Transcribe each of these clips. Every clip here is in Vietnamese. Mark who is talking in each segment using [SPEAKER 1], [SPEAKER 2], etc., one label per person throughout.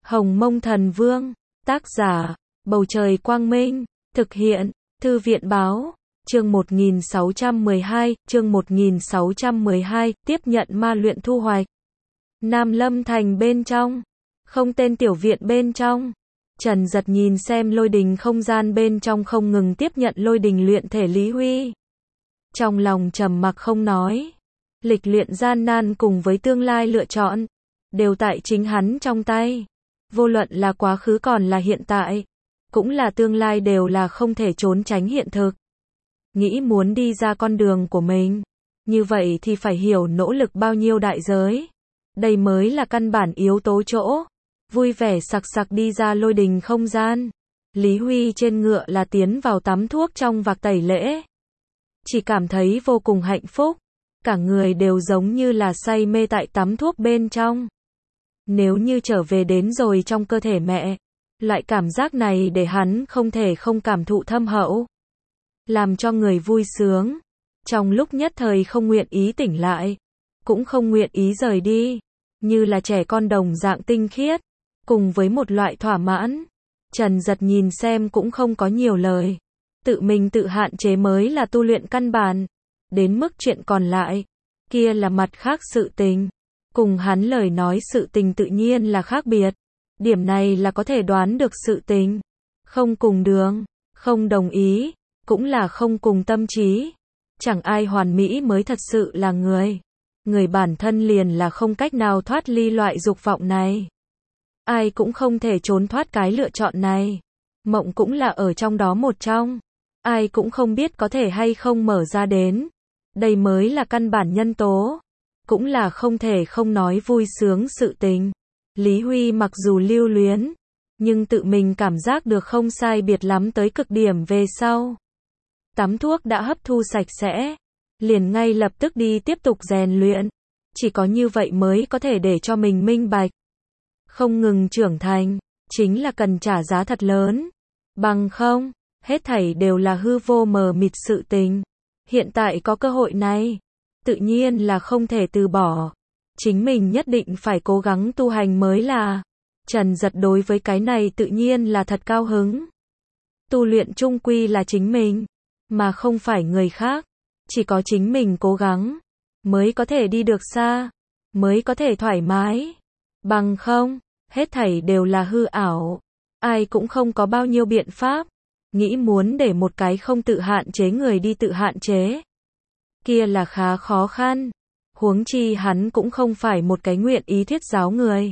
[SPEAKER 1] Hồng Mông Thần Vương, tác giả, Bầu Trời Quang Minh, thực hiện, Thư viện Báo, chương 1612, tiếp nhận ma luyện thu hoạch. Nam Lâm Thành bên trong, không tên tiểu viện bên trong, Trần Giật nhìn xem lôi đình không gian bên trong không ngừng tiếp nhận lôi đình luyện thể Lý Huy. Trong lòng trầm mặc không nói, lịch luyện gian nan cùng với tương lai lựa chọn, đều tại chính hắn trong tay. Vô luận là quá khứ còn là hiện tại, cũng là tương lai đều là không thể trốn tránh hiện thực. Nghĩ muốn đi ra con đường của mình, như vậy thì phải hiểu nỗ lực bao nhiêu đại giới. Đây mới là căn bản yếu tố chỗ. Vui vẻ sặc sặc đi ra lôi đình không gian. Lý Huy trên ngựa là tiến vào tắm thuốc trong vạc tẩy lễ. Chỉ cảm thấy vô cùng hạnh phúc. Cả người đều giống như là say mê tại tắm thuốc bên trong. Nếu như trở về đến rồi trong cơ thể mẹ, loại cảm giác này để hắn không thể không cảm thụ thâm hậu. Làm cho người vui sướng. Trong lúc nhất thời không nguyện ý tỉnh lại, cũng không nguyện ý rời đi. Như là trẻ con đồng dạng tinh khiết, cùng với một loại thỏa mãn. Trần Giật nhìn xem cũng không có nhiều lời. Tự mình tự hạn chế mới là tu luyện căn bản. Đến mức chuyện còn lại, kia là mặt khác sự tình. Cùng hắn lời nói sự tình tự nhiên là khác biệt. Điểm này là có thể đoán được sự tình. Không cùng đường, không đồng ý, cũng là không cùng tâm trí. Chẳng ai hoàn mỹ mới thật sự là người. Người bản thân liền là không cách nào thoát ly loại dục vọng này. Ai cũng không thể trốn thoát cái lựa chọn này. Mộng cũng là ở trong đó một trong. Ai cũng không biết có thể hay không mở ra đến. Đây mới là căn bản nhân tố. Cũng là không thể không nói vui sướng sự tình. Lý Huy mặc dù lưu luyến, nhưng tự mình cảm giác được không sai biệt lắm tới cực điểm về sau. Tắm thuốc đã hấp thu sạch sẽ, liền ngay lập tức đi tiếp tục rèn luyện. Chỉ có như vậy mới có thể để cho mình minh bạch. Không ngừng trưởng thành, chính là cần trả giá thật lớn. Bằng không, hết thảy đều là hư vô mờ mịt sự tình. Hiện tại có cơ hội này, tự nhiên là không thể từ bỏ. Chính mình nhất định phải cố gắng tu hành mới là. Trần Giật đối với cái này tự nhiên là thật cao hứng. Tu luyện chung quy là chính mình, mà không phải người khác. Chỉ có chính mình cố gắng, mới có thể đi được xa, mới có thể thoải mái. Bằng không, hết thảy đều là hư ảo. Ai cũng không có bao nhiêu biện pháp. Nghĩ muốn để một cái không tự hạn chế người đi tự hạn chế, kia là khá khó khăn. Huống chi hắn cũng không phải một cái nguyện ý thuyết giáo người.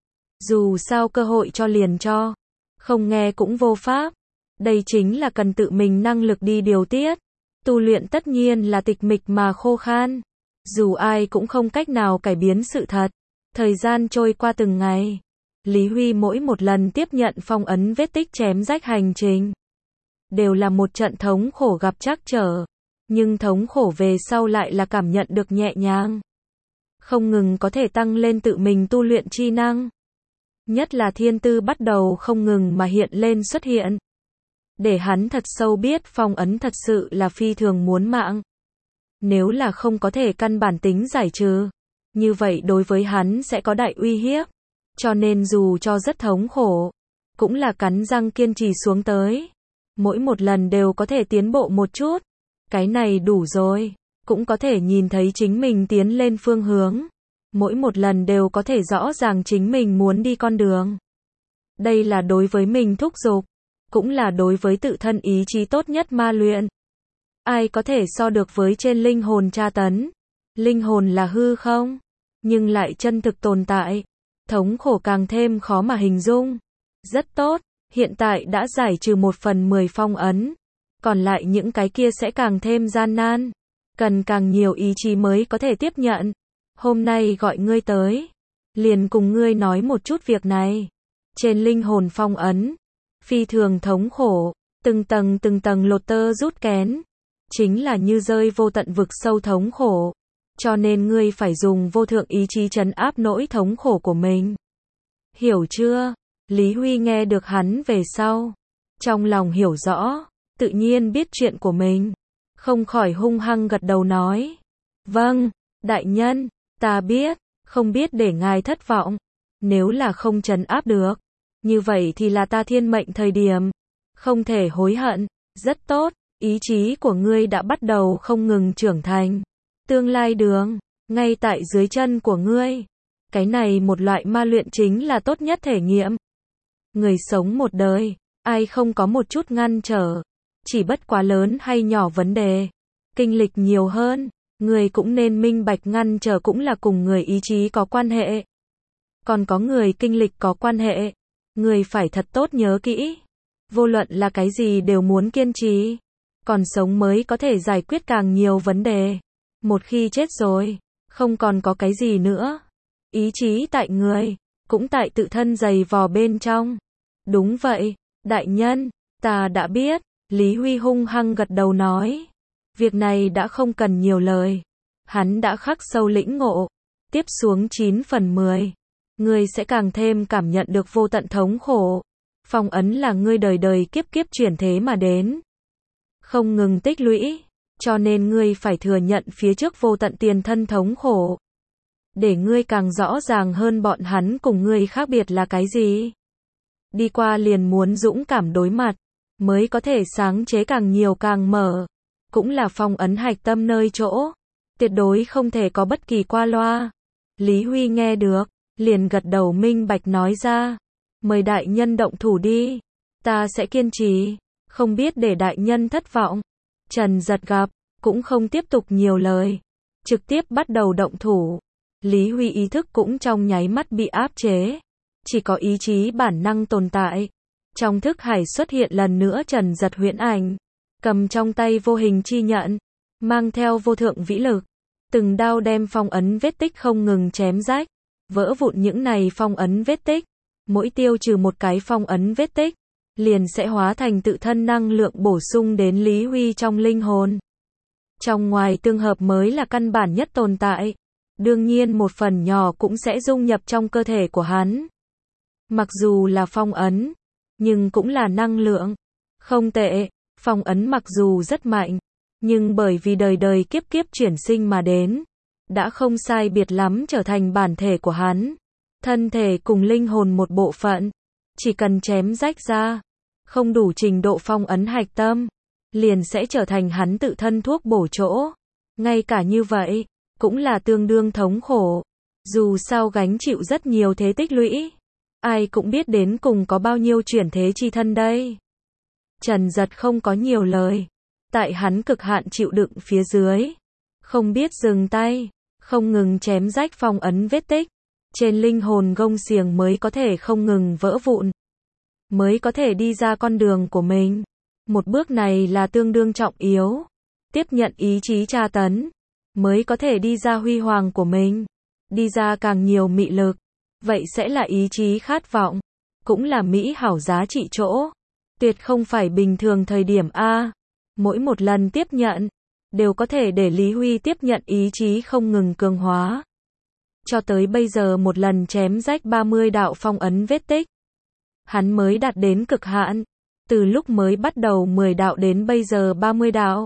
[SPEAKER 1] Dù sao cơ hội cho liền cho, không nghe cũng vô pháp. Đây chính là cần tự mình năng lực đi điều tiết. Tu luyện tất nhiên là tịch mịch mà khô khan. Dù ai cũng không cách nào cải biến sự thật. Thời gian trôi qua từng ngày. Lý Huy mỗi một lần tiếp nhận phong ấn vết tích chém rách hành trình, đều là một trận thống khổ gặp trắc trở. Nhưng thống khổ về sau lại là cảm nhận được nhẹ nhàng. Không ngừng có thể tăng lên tự mình tu luyện chi năng. Nhất là thiên tư bắt đầu không ngừng mà hiện lên xuất hiện. Để hắn thật sâu biết phong ấn thật sự là phi thường muốn mạng. Nếu là không có thể căn bản tính giải trừ, như vậy đối với hắn sẽ có đại uy hiếp. Cho nên dù cho rất thống khổ, cũng là cắn răng kiên trì xuống tới. Mỗi một lần đều có thể tiến bộ một chút. Cái này đủ rồi. Cũng có thể nhìn thấy chính mình tiến lên phương hướng. Mỗi một lần đều có thể rõ ràng chính mình muốn đi con đường. Đây là đối với mình thúc giục. Cũng là đối với tự thân ý chí tốt nhất ma luyện. Ai có thể so được với trên linh hồn tra tấn. Linh hồn là hư không, nhưng lại chân thực tồn tại. Thống khổ càng thêm khó mà hình dung. Rất tốt, hiện tại đã giải trừ 1/10 phong ấn. Còn lại những cái kia sẽ càng thêm gian nan. Cần càng nhiều ý chí mới có thể tiếp nhận. Hôm nay gọi ngươi tới, liền cùng ngươi nói một chút việc này. Trên linh hồn phong ấn, phi thường thống khổ, từng tầng lột tơ rút kén. Chính là như rơi vô tận vực sâu thống khổ. Cho nên ngươi phải dùng vô thượng ý chí trấn áp nỗi thống khổ của mình. Hiểu chưa? Lý Huy nghe được hắn về sau, trong lòng hiểu rõ, tự nhiên biết chuyện của mình. Không khỏi hung hăng gật đầu nói. Vâng, đại nhân, ta biết, không biết để ngài thất vọng. Nếu là không trấn áp được, như vậy thì là ta thiên mệnh thời điểm. Không thể hối hận. Rất tốt, ý chí của ngươi đã bắt đầu không ngừng trưởng thành. Tương lai đường, ngay tại dưới chân của ngươi. Cái này một loại ma luyện chính là tốt nhất thể nghiệm. Người sống một đời, ai không có một chút ngăn trở. Chỉ bất quá lớn hay nhỏ vấn đề. Kinh lịch nhiều hơn, người cũng nên minh bạch ngăn trở cũng là cùng người ý chí có quan hệ. Còn có người kinh lịch có quan hệ. Người phải thật tốt nhớ kỹ. Vô luận là cái gì đều muốn kiên trì. Còn sống mới có thể giải quyết càng nhiều vấn đề. Một khi chết rồi, không còn có cái gì nữa. Ý chí tại người, cũng tại tự thân dày vò bên trong. Đúng vậy, đại nhân, ta đã biết. Lý Huy hung hăng gật đầu nói. Việc này đã không cần nhiều lời. Hắn đã khắc sâu lĩnh ngộ. Tiếp xuống 9 phần 10. Ngươi sẽ càng thêm cảm nhận được vô tận thống khổ. Phong ấn là ngươi đời đời kiếp kiếp chuyển thế mà đến. Không ngừng tích lũy. Cho nên ngươi phải thừa nhận phía trước vô tận tiền thân thống khổ. Để ngươi càng rõ ràng hơn bọn hắn cùng ngươi khác biệt là cái gì. Đi qua liền muốn dũng cảm đối mặt. Mới có thể sáng chế càng nhiều càng mở. Cũng là phong ấn hạch tâm nơi chỗ. Tuyệt đối không thể có bất kỳ qua loa. Lý Huy nghe được, liền gật đầu minh bạch nói ra. Mời đại nhân động thủ đi. Ta sẽ kiên trì. Không biết để đại nhân thất vọng. Trần Giật gặp, cũng không tiếp tục nhiều lời. Trực tiếp bắt đầu động thủ. Lý Huy ý thức cũng trong nháy mắt bị áp chế. Chỉ có ý chí bản năng tồn tại. Trong thức hải xuất hiện lần nữa Trần Giật huyễn ảnh. Cầm trong tay vô hình chi nhận. Mang theo vô thượng vĩ lực. Từng đao đem phong ấn vết tích không ngừng chém rách. Vỡ vụn những này phong ấn vết tích. Mỗi tiêu trừ một cái phong ấn vết tích. Liền sẽ hóa thành tự thân năng lượng bổ sung đến Lý Huy trong linh hồn. Trong ngoài tương hợp mới là căn bản nhất tồn tại. Đương nhiên một phần nhỏ cũng sẽ dung nhập trong cơ thể của hắn. Mặc dù là phong ấn, nhưng cũng là năng lượng. Không tệ, phong ấn mặc dù rất mạnh, nhưng bởi vì đời đời kiếp kiếp chuyển sinh mà đến, đã không sai biệt lắm trở thành bản thể của hắn. Thân thể cùng linh hồn một bộ phận, chỉ cần chém rách ra, không đủ trình độ phong ấn hạch tâm, liền sẽ trở thành hắn tự thân thuốc bổ chỗ. Ngay cả như vậy, cũng là tương đương thống khổ. Dù sao gánh chịu rất nhiều thế tích lũy. Ai cũng biết đến cùng có bao nhiêu chuyển thế chi thân đây. Trần Giật không có nhiều lời. Tại hắn cực hạn chịu đựng phía dưới. Không biết dừng tay. Không ngừng chém rách phong ấn vết tích. Trên linh hồn gông xiềng mới có thể không ngừng vỡ vụn. Mới có thể đi ra con đường của mình. Một bước này là tương đương trọng yếu. Tiếp nhận ý chí tra tấn. Mới có thể đi ra huy hoàng của mình. Đi ra càng nhiều mị lực. Vậy sẽ là ý chí khát vọng. Cũng là mỹ hảo giá trị chỗ. Tuyệt không phải bình thường thời điểm A. Mỗi một lần tiếp nhận, đều có thể để Lý Huy tiếp nhận ý chí không ngừng cường hóa. Cho tới bây giờ một lần chém rách 30 đạo phong ấn vết tích. Hắn mới đạt đến cực hạn. Từ lúc mới bắt đầu 10 đạo đến bây giờ 30 đạo.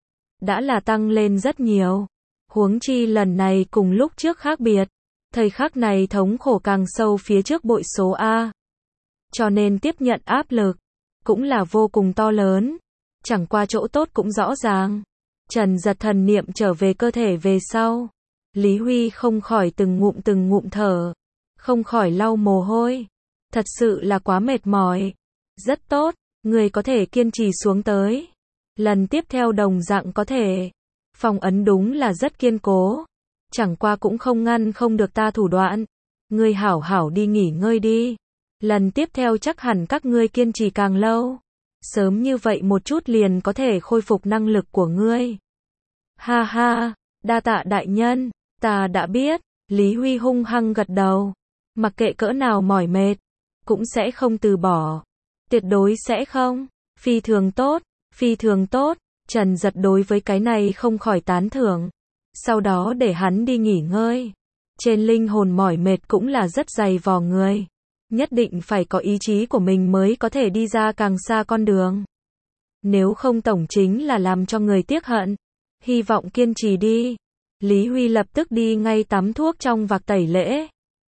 [SPEAKER 1] Đã là tăng lên rất nhiều. Huống chi lần này cùng lúc trước khác biệt. Thời khắc này thống khổ càng sâu phía trước bội số A. Cho nên tiếp nhận áp lực, cũng là vô cùng to lớn. Chẳng qua chỗ tốt cũng rõ ràng. Trần Giật thần niệm trở về cơ thể về sau. Lý Huy không khỏi từng ngụm thở. Không khỏi lau mồ hôi. Thật sự là quá mệt mỏi. Rất tốt, người có thể kiên trì xuống tới. Lần tiếp theo đồng dạng có thể. Phong ấn đúng là rất kiên cố. Chẳng qua cũng không ngăn không được ta thủ đoạn. Ngươi hảo hảo đi nghỉ ngơi đi. Lần tiếp theo chắc hẳn các ngươi kiên trì càng lâu. Sớm như vậy một chút liền có thể khôi phục năng lực của ngươi. Ha ha, đa tạ đại nhân, ta đã biết. Lý Huy hung hăng gật đầu. Mặc kệ cỡ nào mỏi mệt, cũng sẽ không từ bỏ. Tuyệt đối sẽ không. Phi thường tốt, phi thường tốt. Trần Giật đối với cái này không khỏi tán thưởng. Sau đó để hắn đi nghỉ ngơi. Trên linh hồn mỏi mệt cũng là rất dày vò người. Nhất định phải có ý chí của mình mới có thể đi ra càng xa con đường. Nếu không tổng chính là làm cho người tiếc hận. Hy vọng kiên trì đi. Lý Huy lập tức đi ngay tắm thuốc trong vạc tẩy lễ.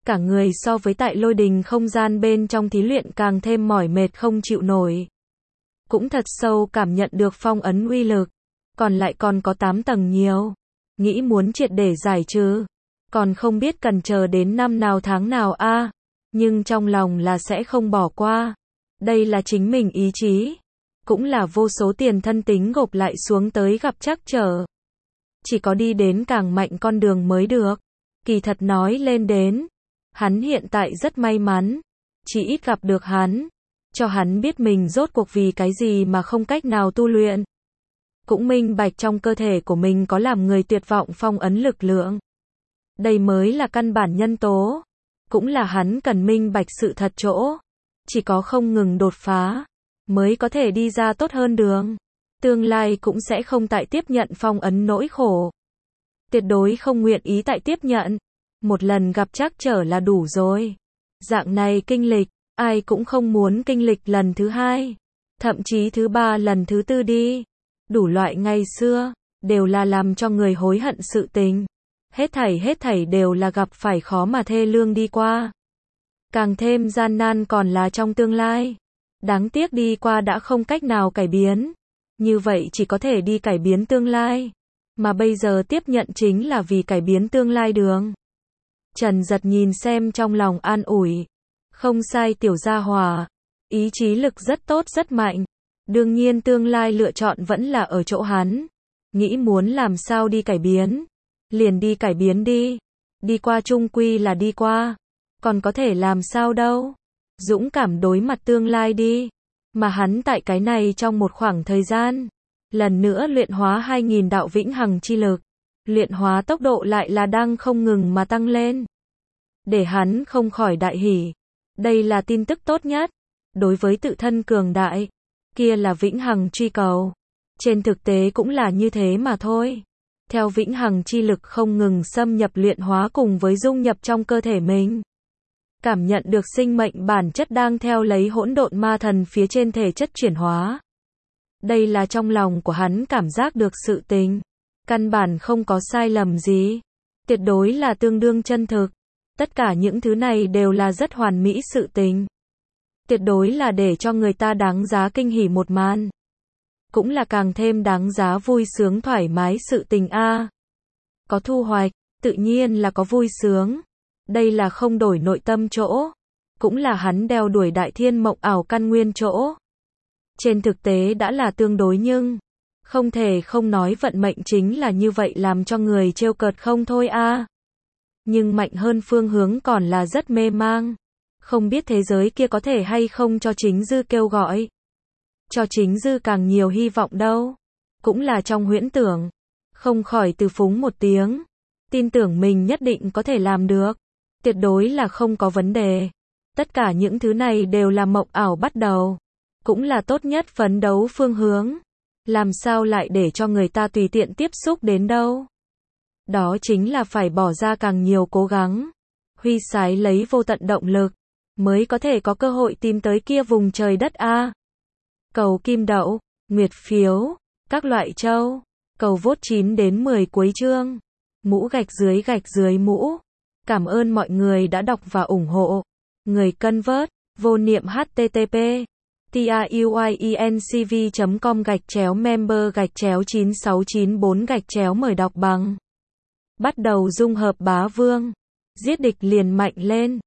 [SPEAKER 1] Cả người so với tại lôi đình không gian bên trong thí luyện càng thêm mỏi mệt không chịu nổi. Cũng thật sâu cảm nhận được phong ấn uy lực. Còn lại còn có 8 tầng nhiều. Nghĩ muốn triệt để giải trừ. Còn không biết cần chờ đến năm nào tháng nào a. Nhưng trong lòng là sẽ không bỏ qua. Đây là chính mình ý chí. Cũng là vô số tiền thân tính gộp lại xuống tới gặp trắc trở. Chỉ có đi đến càng mạnh con đường mới được. Kỳ thật nói lên đến. Hắn hiện tại rất may mắn. Chỉ ít gặp được hắn. Cho hắn biết mình rốt cuộc vì cái gì mà không cách nào tu luyện. Cũng minh bạch trong cơ thể của mình có làm người tuyệt vọng phong ấn lực lượng. Đây mới là căn bản nhân tố. Cũng là hắn cần minh bạch sự thật chỗ. Chỉ có không ngừng đột phá. Mới có thể đi ra tốt hơn đường. Tương lai cũng sẽ không tại tiếp nhận phong ấn nỗi khổ. Tuyệt đối không nguyện ý tại tiếp nhận. Một lần gặp trắc trở là đủ rồi. Dạng này kinh lịch, ai cũng không muốn kinh lịch lần thứ 2. Thậm chí thứ 3 lần thứ 4 đi. Đủ loại ngày xưa, đều là làm cho người hối hận sự tình. Hết thảy đều là gặp phải khó mà thê lương đi qua. Càng thêm gian nan còn là trong tương lai. Đáng tiếc đi qua đã không cách nào cải biến. Như vậy chỉ có thể đi cải biến tương lai. Mà bây giờ tiếp nhận chính là vì cải biến tương lai đường. Trần Giật nhìn xem trong lòng an ủi. Không sai tiểu gia hỏa. Ý chí lực rất tốt rất mạnh. Đương nhiên tương lai lựa chọn vẫn là ở chỗ hắn. Nghĩ muốn làm sao đi cải biến. Liền đi cải biến đi. Đi qua chung quy là đi qua. Còn có thể làm sao đâu. Dũng cảm đối mặt tương lai đi. Mà hắn tại cái này trong một khoảng thời gian. Lần nữa luyện hóa 2000 đạo vĩnh hằng chi lực. Luyện hóa tốc độ lại là đang không ngừng mà tăng lên. Để hắn không khỏi đại hỉ. Đây là tin tức tốt nhất. Đối với tự thân cường đại. Kia là vĩnh hằng truy cầu. Trên thực tế cũng là như thế mà thôi. Theo vĩnh hằng chi lực không ngừng xâm nhập luyện hóa cùng với dung nhập trong cơ thể mình. Cảm nhận được sinh mệnh bản chất đang theo lấy hỗn độn ma thần phía trên thể chất chuyển hóa. Đây là trong lòng của hắn cảm giác được sự tình. Căn bản không có sai lầm gì. Tuyệt đối là tương đương chân thực. Tất cả những thứ này đều là rất hoàn mỹ sự tình. Tuyệt đối là để cho người ta đáng giá kinh hỉ một màn. Cũng là càng thêm đáng giá vui sướng thoải mái sự tình a. Có thu hoạch, tự nhiên là có vui sướng. Đây là không đổi nội tâm chỗ. Cũng là hắn đeo đuổi đại thiên mộng ảo căn nguyên chỗ. Trên thực tế đã là tương đối nhưng. Không thể không nói vận mệnh chính là như vậy làm cho người trêu cợt không thôi a. Nhưng mạnh hơn phương hướng còn là rất mê mang. Không biết thế giới kia có thể hay không cho chính dư kêu gọi. Cho chính dư càng nhiều hy vọng đâu. Cũng là trong huyễn tưởng. Không khỏi từ phúng một tiếng. Tin tưởng mình nhất định có thể làm được. Tuyệt đối là không có vấn đề. Tất cả những thứ này đều là mộng ảo bắt đầu. Cũng là tốt nhất phấn đấu phương hướng. Làm sao lại để cho người ta tùy tiện tiếp xúc đến đâu. Đó chính là phải bỏ ra càng nhiều cố gắng. Huy sái lấy vô tận động lực. Mới có thể có cơ hội tìm tới kia vùng trời đất a. Cầu kim đậu, nguyệt phiếu, các loại châu. Cầu vote 9 đến 10 cuối chương. Mũ gạch dưới mũ. Cảm ơn mọi người đã đọc và ủng hộ. Người cân vớt, vô niệm http tiuyecom/member/9694 mời đọc bằng. Bắt đầu dung hợp bá vương. Giết địch liền mạnh lên.